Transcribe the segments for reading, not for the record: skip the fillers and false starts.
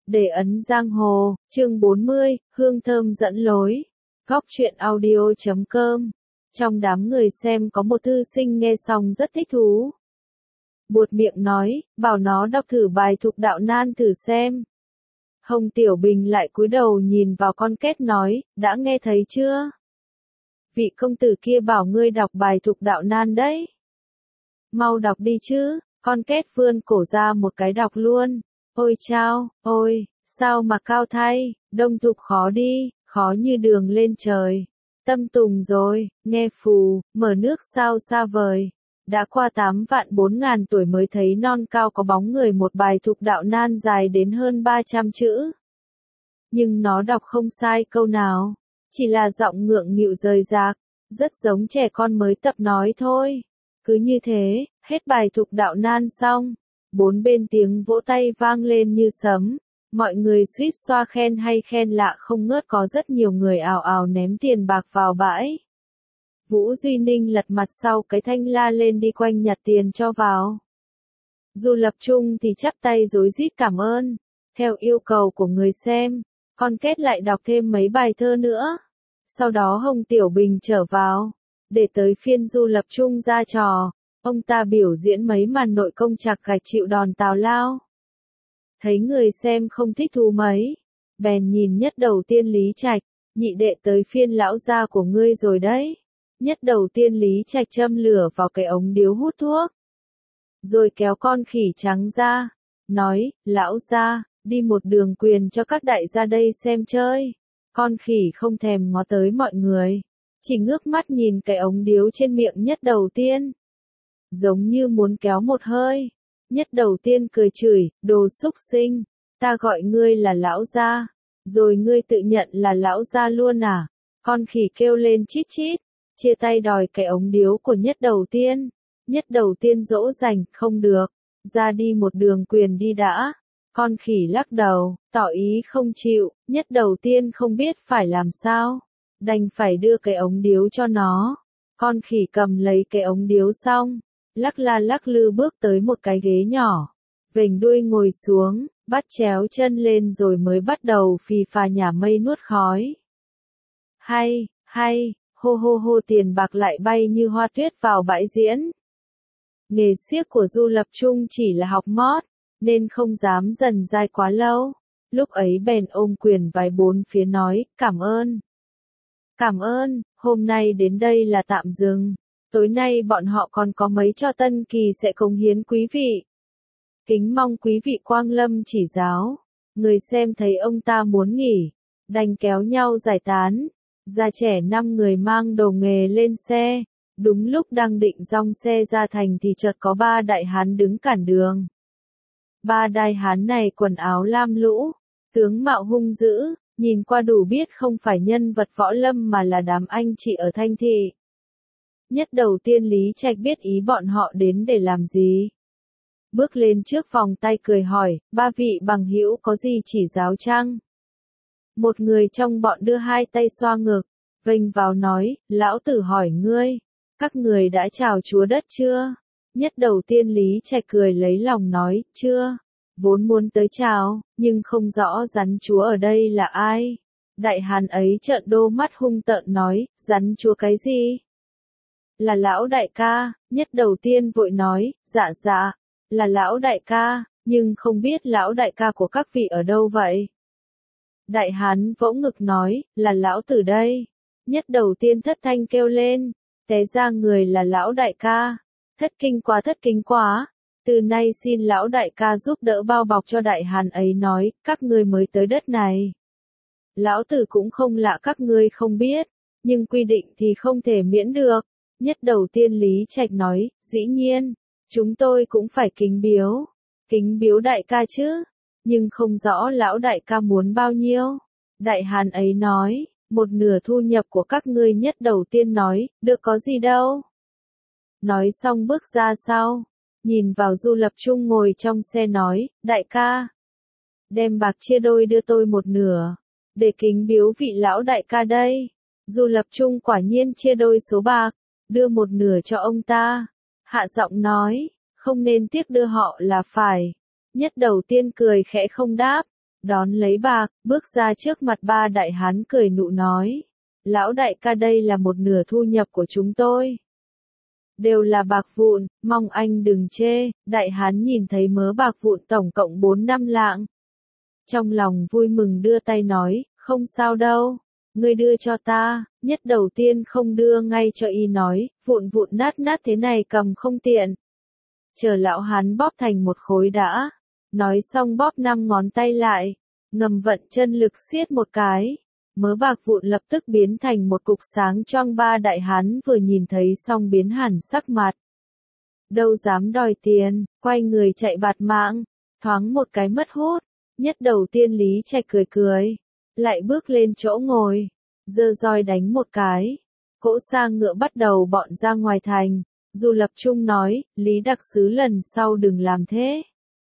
Để ấn giang hồ, chương 40, hương thơm dẫn lối. Góc truyện audio.com. Trong đám người xem có một thư sinh nghe xong rất thích thú. Buột miệng nói, bảo nó đọc thử bài Thục Đạo Nan thử xem. Hồng Tiểu Bình lại cúi đầu nhìn vào con két nói, đã nghe thấy chưa? Vị công tử kia bảo ngươi đọc bài Thục Đạo Nan đấy. Mau đọc đi chứ, con két vươn cổ ra một cái đọc luôn. Ôi chao, ôi, sao mà cao thay, đông thục khó đi, khó như đường lên trời. Tâm tùng rồi, nghe phù, mở nước sao xa vời. Đã qua 8.400.000 tuổi mới thấy non cao có bóng người, một bài Thục Đạo Nan dài đến hơn 300 chữ. Nhưng nó đọc không sai câu nào, chỉ là giọng ngượng nghịu rời rạc, rất giống trẻ con mới tập nói thôi. Cứ như thế, hết bài Thục Đạo Nan xong, bốn bên tiếng vỗ tay vang lên như sấm, mọi người suýt xoa khen hay khen lạ không ngớt, có rất nhiều người ào ào ném tiền bạc vào bãi. Vũ Duy Ninh lật mặt sau cái thanh la lên đi quanh nhặt tiền cho vào. Du Lập Trung thì chắp tay rối rít cảm ơn. Theo yêu cầu của người xem, con két lại đọc thêm mấy bài thơ nữa. Sau đó Hồng Tiểu Bình trở vào, để tới phiên Du Lập Trung ra trò. Ông ta biểu diễn mấy màn nội công chạc gạch chịu đòn tào lao. Thấy người xem không thích thú mấy, bèn nhìn Nhất Đầu Tiên Lý Trạch, nhị đệ tới phiên lão gia của ngươi rồi đấy. Nhất Đầu Tiên Lý Trạch châm lửa vào cái ống điếu hút thuốc, rồi kéo con khỉ trắng ra, nói, lão gia, đi một đường quyền cho các đại gia đây xem chơi. Con khỉ không thèm ngó tới mọi người, chỉ ngước mắt nhìn cái ống điếu trên miệng Nhất Đầu Tiên, giống như muốn kéo một hơi. Nhất Đầu Tiên cười chửi, đồ xúc sinh, ta gọi ngươi là lão gia, rồi ngươi tự nhận là lão gia luôn à? Con khỉ kêu lên chít chít, chia tay đòi cái ống điếu của Nhất Đầu Tiên. Nhất Đầu Tiên dỗ dành, không được, ra đi một đường quyền đi đã. Con khỉ lắc đầu, tỏ ý không chịu. Nhất Đầu Tiên không biết phải làm sao, đành phải đưa cái ống điếu cho nó. Con khỉ cầm lấy cái ống điếu xong, lắc la lắc lư bước tới một cái ghế nhỏ, vểnh đuôi ngồi xuống, bắt chéo chân lên rồi mới bắt đầu phì phà nhả mây nuốt khói. Hay, hô hô hô, tiền bạc lại bay như hoa tuyết vào bãi diễn. Nghề xiếc của Du Lập Trung chỉ là học mót, nên không dám dần dai quá lâu. Lúc ấy bèn ôm quyền vái bốn phía nói, cảm ơn. Cảm ơn, hôm nay đến đây là tạm dừng. Tối nay bọn họ còn có mấy trò tân kỳ sẽ cống hiến quý vị. Kính mong quý vị quang lâm chỉ giáo. Người xem thấy ông ta muốn nghỉ, đành kéo nhau giải tán. Già trẻ 5 người mang đồ nghề lên xe. Đúng lúc đang định dong xe ra thành thì chợt có 3 đại hán đứng cản đường. 3 đại hán này quần áo lam lũ, tướng mạo hung dữ, nhìn qua đủ biết không phải nhân vật võ lâm mà là đám anh chị ở Thanh Thị. Nhất Đầu Tiên Lý Trạch biết ý bọn họ đến để làm gì. Bước lên trước vòng tay cười hỏi, 3 vị bằng hữu có gì chỉ giáo chăng? Một người trong bọn đưa 2 tay xoa ngực, vênh vào nói, lão tử hỏi ngươi, các người đã chào chúa đất chưa? Nhất Đầu Tiên Lý Trạch cười lấy lòng nói, chưa, vốn muốn tới chào, nhưng không rõ rắn chúa ở đây là ai. Đại hán ấy trợn đô mắt hung tợn nói, rắn chúa cái gì? Là lão đại ca. Nhất Đầu Tiên vội nói, dạ, là lão đại ca, nhưng không biết lão đại ca của các vị ở đâu vậy? Đại hán vỗ ngực nói, là lão tử đây. Nhất Đầu Tiên thất thanh kêu lên, té ra người là lão đại ca. Thất kinh quá. Từ nay xin lão đại ca giúp đỡ bao bọc cho đại hán ấy nói, các ngươi mới tới đất này. Lão tử cũng không lạ các ngươi không biết, nhưng quy định thì không thể miễn được. Nhất Đầu Tiên Lý Trạch nói, dĩ nhiên, chúng tôi cũng phải kính biếu đại ca chứ, nhưng không rõ lão đại ca muốn bao nhiêu. Đại hán ấy nói, 1/2 thu nhập của các ngươi. Nhất Đầu Tiên nói, được có gì đâu. Nói xong bước ra sau, nhìn vào Du Lập Trung ngồi trong xe nói, đại ca, đem bạc chia đôi đưa tôi 1/2, để kính biếu vị lão đại ca đây. Du Lập Trung quả nhiên chia đôi số bạc, đưa 1/2 cho ông ta, hạ giọng nói, không nên tiếc đưa họ là phải. Nhất Đầu Tiên cười khẽ không đáp, đón lấy bạc, bước ra trước mặt ba đại hán cười nụ nói. Lão đại ca, đây là một nửa thu nhập của chúng tôi. Đều là bạc vụn, mong anh đừng chê. Đại hán nhìn thấy mớ bạc vụn tổng cộng 4-5 lạng. Trong lòng vui mừng đưa tay nói, không sao đâu, ngươi đưa cho ta. Nhất đầu tiên không đưa ngay cho y nói, vụn vụn nát nát thế này cầm không tiện. Chờ lão hán bóp thành một khối đã. Nói xong bóp 5 ngón tay lại, ngầm vận chân lực siết một cái. Mớ bạc vụn lập tức biến thành một cục sáng choang. Ba đại hán vừa nhìn thấy xong biến hẳn sắc mặt. Đâu dám đòi tiền, quay người chạy bạt mạng, thoáng một cái mất hút. Nhất đầu tiên Lý Trạch cười cười, lại bước lên chỗ ngồi, giơ roi đánh một cái. Cỗ xa ngựa bắt đầu bọn ra ngoài thành. Du Lập Trung nói, Lý đặc sứ lần sau đừng làm thế.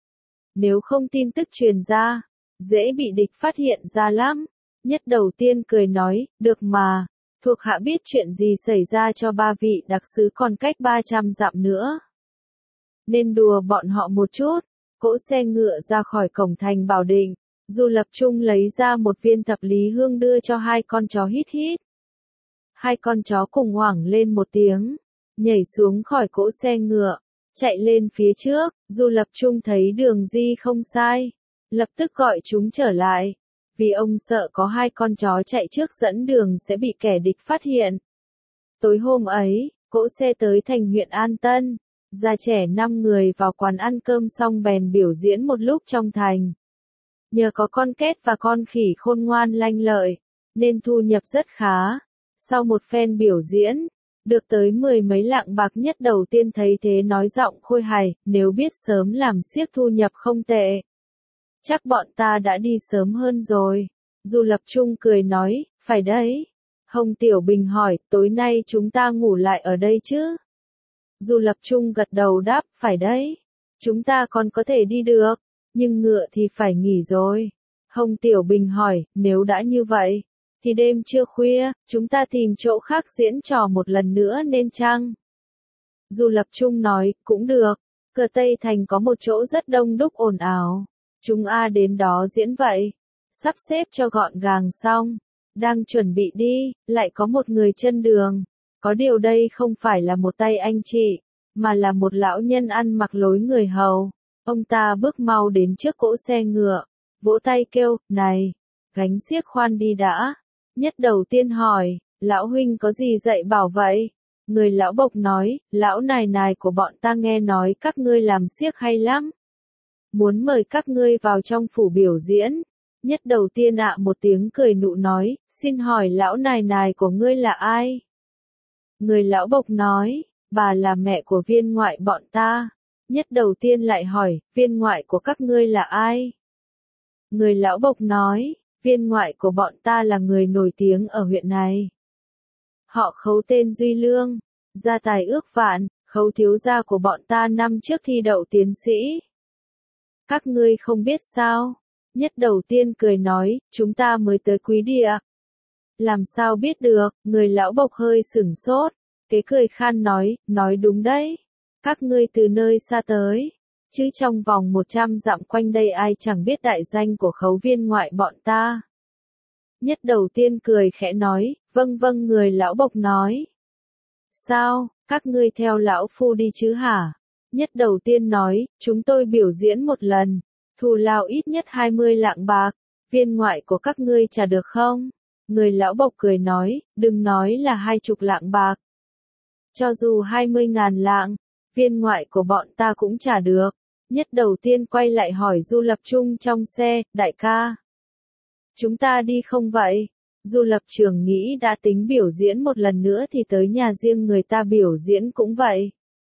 Nếu không tin tức truyền ra, dễ bị địch phát hiện ra lắm. Nhất đầu tiên cười nói, được mà, thuộc hạ biết chuyện gì xảy ra cho ba vị đặc sứ còn cách 300 dặm nữa. Nên đùa bọn họ một chút. Cỗ xe ngựa ra khỏi cổng thành Bảo Định, Du Lập Trung lấy ra một viên thập lý hương đưa cho hai con chó hít hít. Hai con chó cùng hoảng lên một tiếng, nhảy xuống khỏi cỗ xe ngựa, chạy lên phía trước. Du Lập Trung thấy đường di không sai, lập tức gọi chúng trở lại, vì ông sợ có hai con chó chạy trước dẫn đường sẽ bị kẻ địch phát hiện. Tối hôm ấy, cỗ xe tới thành huyện An Tân. Già trẻ 5 người vào quán ăn cơm xong bèn biểu diễn một lúc trong thành. Nhờ có con két và con khỉ khôn ngoan lanh lợi, nên thu nhập rất khá. Sau một phen biểu diễn, được tới 10 mấy lạng bạc. Nhất đầu tiên thấy thế nói giọng khôi hài, nếu biết sớm làm xiếc thu nhập không tệ. Chắc bọn ta đã đi sớm hơn rồi. Du Lập Trung cười nói, phải đấy. Hồng Tiểu Bình hỏi, tối nay chúng ta ngủ lại ở đây chứ? Du Lập Trung gật đầu đáp, phải đấy. Chúng ta còn có thể đi được, nhưng ngựa thì phải nghỉ rồi. Hồng Tiểu Bình hỏi, nếu đã như vậy, thì đêm chưa khuya, chúng ta tìm chỗ khác diễn trò một lần nữa nên chăng? Du Lập Trung nói, cũng được. Cờ Tây Thành có một chỗ rất đông đúc ồn ào. Chúng đến đó diễn vậy. Sắp xếp cho gọn gàng xong. Đang chuẩn bị đi, lại có một người chân đường. Có điều đây không phải là một tay anh chị, mà là một lão nhân ăn mặc lối người hầu. Ông ta bước mau đến trước cỗ xe ngựa, vỗ tay kêu, này, gánh xiếc khoan đi đã. Nhất đầu tiên hỏi, lão huynh có gì dạy bảo vậy? Người lão bộc nói, lão nài của bọn ta nghe nói các ngươi làm xiếc hay lắm. Muốn mời các ngươi vào trong phủ biểu diễn. Nhất đầu tiên một tiếng cười nụ nói, xin hỏi lão nài của ngươi là ai? Người lão bộc nói, bà là mẹ của viên ngoại bọn ta. Nhất đầu tiên lại hỏi, viên ngoại của các ngươi là ai? Người lão bộc nói, viên ngoại của bọn ta là người nổi tiếng ở huyện này. Họ Khấu tên Duy Lương, gia tài ước vạn, Khấu thiếu gia của bọn ta năm trước thi đậu tiến sĩ. Các ngươi không biết sao? Nhất đầu tiên cười nói, chúng ta mới tới Quý Địa. Làm sao biết được? Người lão bộc hơi sửng sốt, kế cười khan nói đúng đấy. Các ngươi từ nơi xa tới, chứ trong vòng 100 dặm quanh đây ai chẳng biết đại danh của Khấu viên ngoại bọn ta. Nhất đầu tiên cười khẽ nói, vâng người lão bộc nói. Sao, các ngươi theo lão phu đi chứ hả? Nhất đầu tiên nói, chúng tôi biểu diễn một lần, thù lao ít nhất 20 lạng bạc, viên ngoại của các ngươi trả được không? Người lão bộc cười nói, đừng nói là 20 lạng bạc. Cho dù 20.000 lạng, viên ngoại của bọn ta cũng trả được. Nhất đầu tiên quay lại hỏi Du Lập Trung trong xe, đại ca. Chúng ta đi không vậy? Du Lập Trường nghĩ đã tính biểu diễn một lần nữa thì tới nhà riêng người ta biểu diễn cũng vậy.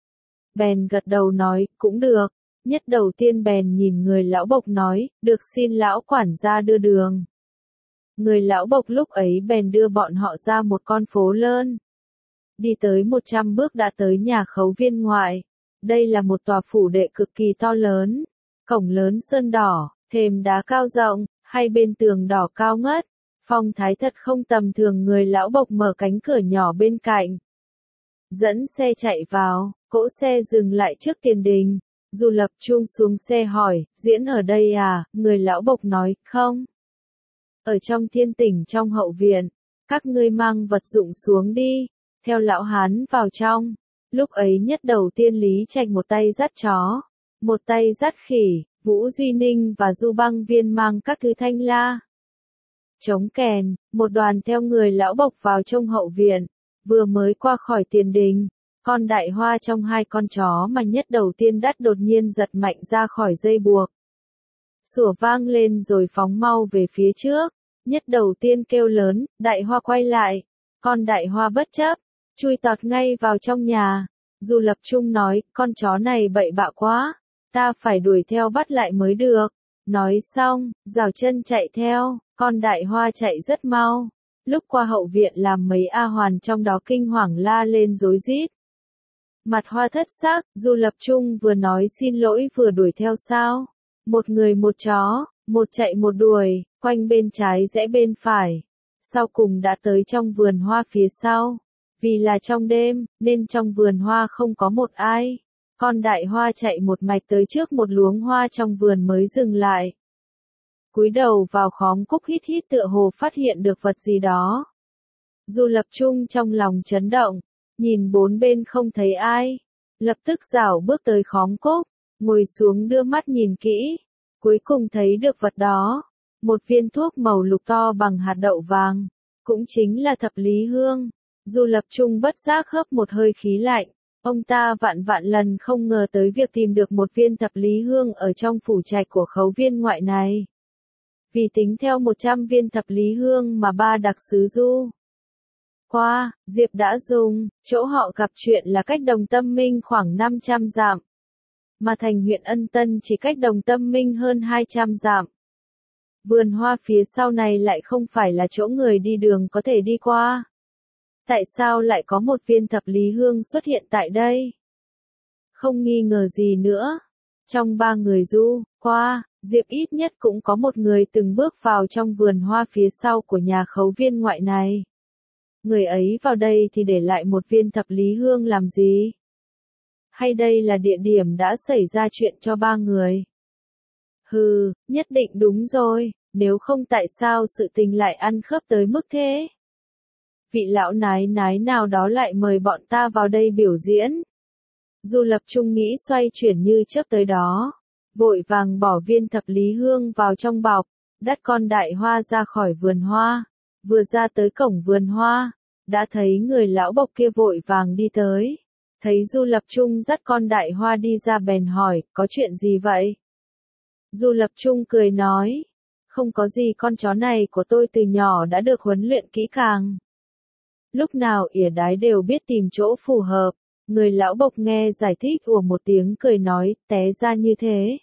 Bèn gật đầu nói, cũng được. Nhất đầu tiên bèn nhìn người lão bộc nói, được xin lão quản gia đưa đường. Người lão bộc lúc ấy bèn đưa bọn họ ra một con phố lớn. Đi tới 100 bước đã tới nhà Khấu viên ngoại. Đây là một tòa phủ đệ cực kỳ to lớn. Cổng lớn sơn đỏ, thềm đá cao rộng, hai bên tường đỏ cao ngất. Phong thái thật không tầm thường. Người lão bộc mở cánh cửa nhỏ bên cạnh. Dẫn xe chạy vào, cỗ xe dừng lại trước tiền đình. Du Lập Trung xuống xe hỏi, diễn ở đây à, người lão bộc nói, không. Ở trong Thiên Tỉnh trong hậu viện, các ngươi mang vật dụng xuống đi, theo lão hán vào trong. Lúc ấy nhất đầu tiên Lý Trạch một tay dắt chó, một tay dắt khỉ, Vũ Duy Ninh và Du Băng Viên mang các thứ thanh la, trống kèn, một đoàn theo người lão bộc vào trong hậu viện, vừa mới qua khỏi tiền đình. Con đại hoa trong hai con chó mà nhất đầu tiên đắt đột nhiên giật mạnh ra khỏi dây buộc. Sủa vang lên rồi phóng mau về phía trước. Nhất đầu tiên kêu lớn, đại hoa quay lại. Con đại hoa bất chấp, chui tọt ngay vào trong nhà. Du Lập Trung nói, con chó này bậy bạ quá, ta phải đuổi theo bắt lại mới được. Nói xong, rào chân chạy theo, con đại hoa chạy rất mau. Lúc qua hậu viện làm mấy A Hoàn trong đó kinh hoàng la lên rối rít. Mặt hoa thất sắc, Du Lập Trung vừa nói xin lỗi vừa đuổi theo sao. Một người một chó, một chạy một đuổi, quanh bên trái rẽ bên phải. Sau cùng đã tới trong vườn hoa phía sau. Vì là trong đêm, nên trong vườn hoa không có một ai. Con đại hoa chạy một mạch tới trước một luống hoa trong vườn mới dừng lại. Cúi đầu vào khóm cúc hít hít tựa hồ phát hiện được vật gì đó. Du Lập Trung trong lòng chấn động. Nhìn bốn bên không thấy ai, lập tức rảo bước tới khóm cúc, ngồi xuống đưa mắt nhìn kỹ, cuối cùng thấy được vật đó, một viên thuốc màu lục to bằng hạt đậu vàng, cũng chính là thập lý hương. Du Lập Trung bất giác hớp một hơi khí lạnh, ông ta vạn vạn lần không ngờ tới việc tìm được một viên thập lý hương ở trong phủ trạch của khấu viên ngoại này. Vì tính theo 100 viên thập lý hương mà ba đặc sứ Du qua, Diệp đã dùng, chỗ họ gặp chuyện là cách Đồng Tâm Minh khoảng 500 dặm. Mà thành huyện Ân Tân chỉ cách Đồng Tâm Minh hơn 200 dặm. Vườn hoa phía sau này lại không phải là chỗ người đi đường có thể đi qua. Tại sao lại có một viên thập lý hương xuất hiện tại đây? Không nghi ngờ gì nữa. Trong ba người Du qua, Diệp ít nhất cũng có một người từng bước vào trong vườn hoa phía sau của nhà khấu viên ngoại này. Người ấy vào đây thì để lại một viên thập lý hương làm gì? Hay đây là địa điểm đã xảy ra chuyện cho ba người? Hừ, nhất định đúng rồi, nếu không tại sao sự tình lại ăn khớp tới mức thế? Vị lão nái nái nào đó lại mời bọn ta vào đây biểu diễn. Du Lập Trung nghĩ xoay chuyển như chớp tới đó, vội vàng bỏ viên thập lý hương vào trong bọc, dắt con đại hoa ra khỏi vườn hoa. Vừa ra tới cổng vườn hoa, đã thấy người lão bộc kia vội vàng đi tới. Thấy Du Lập Trung dắt con đại hoa đi ra bèn hỏi, có chuyện gì vậy? Du Lập Trung cười nói, không có gì, con chó này của tôi từ nhỏ đã được huấn luyện kỹ càng. Lúc nào ỉa đái đều biết tìm chỗ phù hợp. Người lão bộc nghe giải thích ủa một tiếng cười nói, té ra như thế.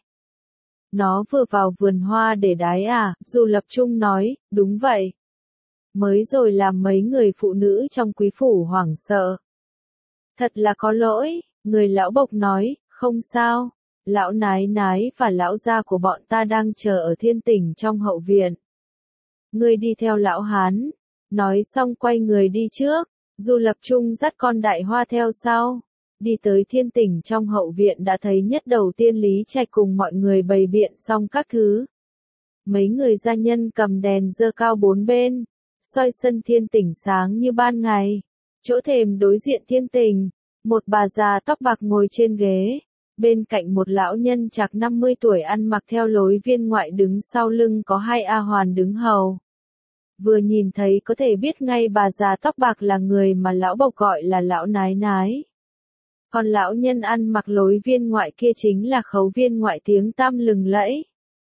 Nó vừa vào vườn hoa để đái à? Du Lập Trung nói, đúng vậy. Mới rồi làm mấy người phụ nữ trong quý phủ hoảng sợ. Thật là có lỗi, người lão bộc nói, không sao. Lão nái nái và lão gia của bọn ta đang chờ ở Thiên Tỉnh trong hậu viện. Ngươi đi theo lão hán. Nói xong quay người đi trước. Du Lập Trung dắt con đại hoa theo sau. Đi tới Thiên Tỉnh trong hậu viện đã thấy nhất đầu tiên Lý Trạch cùng mọi người bày biện xong các thứ. Mấy người gia nhân cầm đèn dơ cao bốn bên, soi sân Thiên Tỉnh sáng như ban ngày. Chỗ thềm đối diện Thiên Tỉnh, một bà già tóc bạc ngồi trên ghế, bên cạnh một lão nhân chạc 50 tuổi ăn mặc theo lối viên ngoại đứng sau lưng có hai A Hoàn đứng hầu. Vừa nhìn thấy có thể biết ngay bà già tóc bạc là người mà lão bộc gọi là lão nái nái. Còn lão nhân ăn mặc lối viên ngoại kia chính là khấu viên ngoại tiếng tăm lừng lẫy.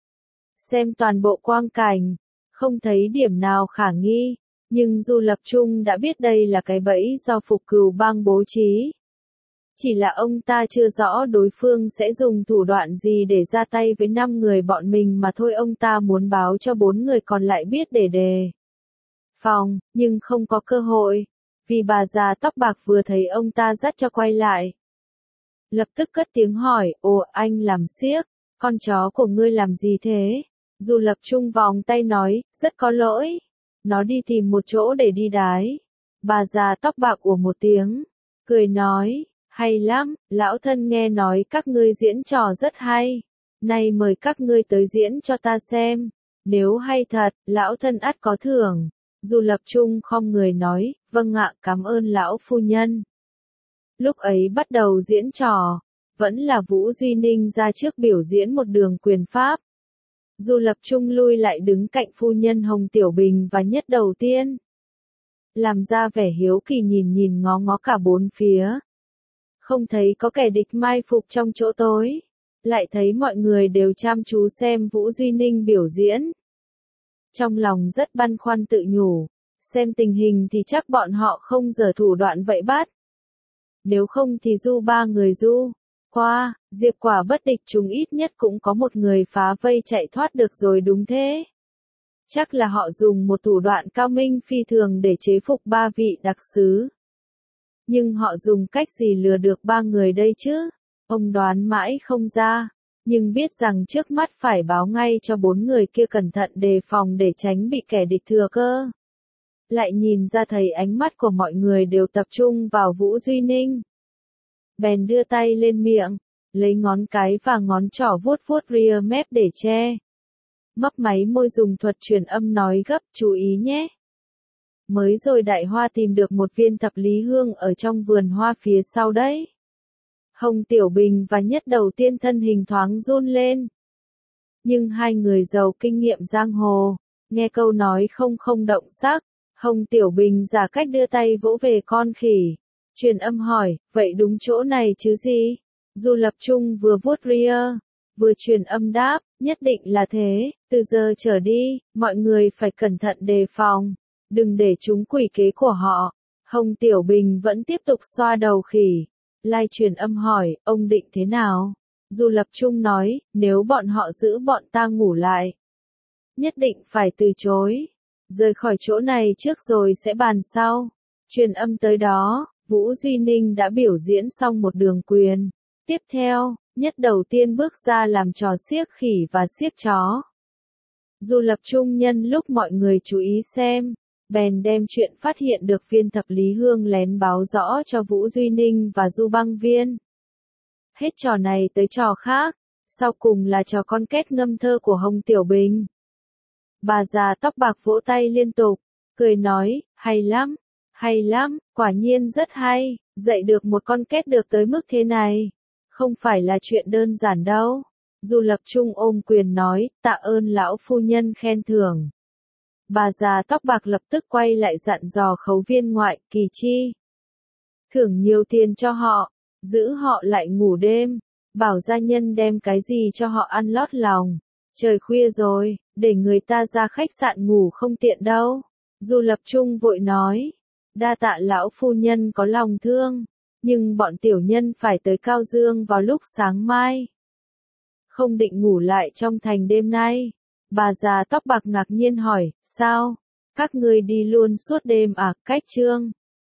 Xem toàn bộ quang cảnh, không thấy điểm nào khả nghi, nhưng Du Lập Trung đã biết đây là cái bẫy do Phục Cừu Bang bố trí. Chỉ là ông ta chưa rõ đối phương sẽ dùng thủ đoạn gì để ra tay với 5 người bọn mình mà thôi, ông ta muốn báo cho 4 người còn lại biết để đề phòng, nhưng không có cơ hội, vì bà già tóc bạc vừa thấy ông ta dắt cho quay lại. Lập tức cất tiếng hỏi, ồ anh làm xiếc, con chó của ngươi làm gì thế? Du Lập Trung vòng tay nói, rất có lỗi, nó đi tìm một chỗ để đi đái. Bà già tóc bạc ủa một tiếng, cười nói, Hay lắm, lão thân nghe nói các ngươi diễn trò rất hay. Nay mời các ngươi tới diễn cho ta xem. Nếu hay thật, lão thân ắt có thưởng. Du Lập Trung khom người nói, vâng ạ, cảm ơn lão phu nhân. Lúc ấy bắt đầu diễn trò, vẫn là Vũ Duy Ninh ra trước biểu diễn một đường quyền pháp. Du Lập Trung lui lại đứng cạnh phu nhân Hồng Tiểu Bình và Nhất Đầu Tiên. Làm ra vẻ hiếu kỳ nhìn nhìn ngó ngó cả bốn phía. Không thấy có kẻ địch mai phục trong chỗ tối. Lại thấy mọi người đều chăm chú xem Vũ Duy Ninh biểu diễn. Trong lòng rất băn khoăn tự nhủ. Xem tình hình thì chắc bọn họ không giở thủ đoạn vậy bắt. Nếu không thì ba người qua, Diệp Quả bất địch chúng ít nhất cũng có một người phá vây chạy thoát được rồi đúng thế. Chắc là họ dùng một thủ đoạn cao minh phi thường để chế phục ba vị đặc sứ. Nhưng họ dùng cách gì lừa được ba người đây chứ? Ông đoán mãi không ra, nhưng biết rằng trước mắt phải báo ngay cho bốn người kia cẩn thận đề phòng để tránh bị kẻ địch thừa cơ. Lại nhìn ra thấy ánh mắt của mọi người đều tập trung vào Vũ Duy Ninh. Bèn đưa tay lên miệng, lấy ngón cái và ngón trỏ vuốt vuốt ria mép để che. Mấp máy môi dùng thuật truyền âm nói gấp, chú ý nhé. Mới rồi Đại Hoa tìm được một viên thập lý hương ở trong vườn hoa phía sau đấy. Hồng Tiểu Bình và Nhất Đầu Tiên thân hình thoáng run lên. Nhưng hai người giàu kinh nghiệm giang hồ, nghe câu nói không động sắc, Hồng Tiểu Bình giả cách đưa tay vỗ về con khỉ. Truyền âm hỏi, vậy đúng chỗ này chứ gì? Du Lập Trung vừa vuốt ria, vừa truyền âm đáp, nhất định là thế, từ giờ trở đi, mọi người phải cẩn thận đề phòng, đừng để chúng quỷ kế của họ. Hồng Tiểu Bình vẫn tiếp tục xoa đầu khỉ. Lai truyền âm hỏi, ông định thế nào? Du Lập Trung nói, nếu bọn họ giữ bọn ta ngủ lại, nhất định phải từ chối. Rời khỏi chỗ này trước rồi sẽ bàn sau. Truyền âm tới đó, Vũ Duy Ninh đã biểu diễn xong một đường quyền. Tiếp theo, Nhất Đầu Tiên bước ra làm trò xiếc khỉ và xiếc chó. Du Lập Trung nhân lúc mọi người chú ý xem, bèn đem chuyện phát hiện được viên thập lý hương lén báo rõ cho Vũ Duy Ninh và Du Băng Viên. Hết trò này tới trò khác, sau cùng là trò con két ngâm thơ của Hồng Tiểu Bình. Bà già tóc bạc vỗ tay liên tục, cười nói, hay lắm, quả nhiên rất hay, dạy được một con két được tới mức thế này. Không phải là chuyện đơn giản đâu. Du Lập Trung ôm quyền nói, tạ ơn lão phu nhân khen thưởng. Bà già tóc bạc lập tức quay lại dặn dò Khấu Viên ngoại, Kỳ Chi. Thưởng nhiều tiền cho họ, giữ họ lại ngủ đêm, bảo gia nhân đem cái gì cho họ ăn lót lòng. Trời khuya rồi, để người ta ra khách sạn ngủ không tiện đâu. Du Lập Trung vội nói, đa tạ lão phu nhân có lòng thương, nhưng bọn tiểu nhân phải tới Cao Dương vào lúc sáng mai. Không định ngủ lại trong thành đêm nay. Bà già tóc bạc ngạc nhiên hỏi, sao? Các ngươi đi luôn suốt đêm à? Cách Trương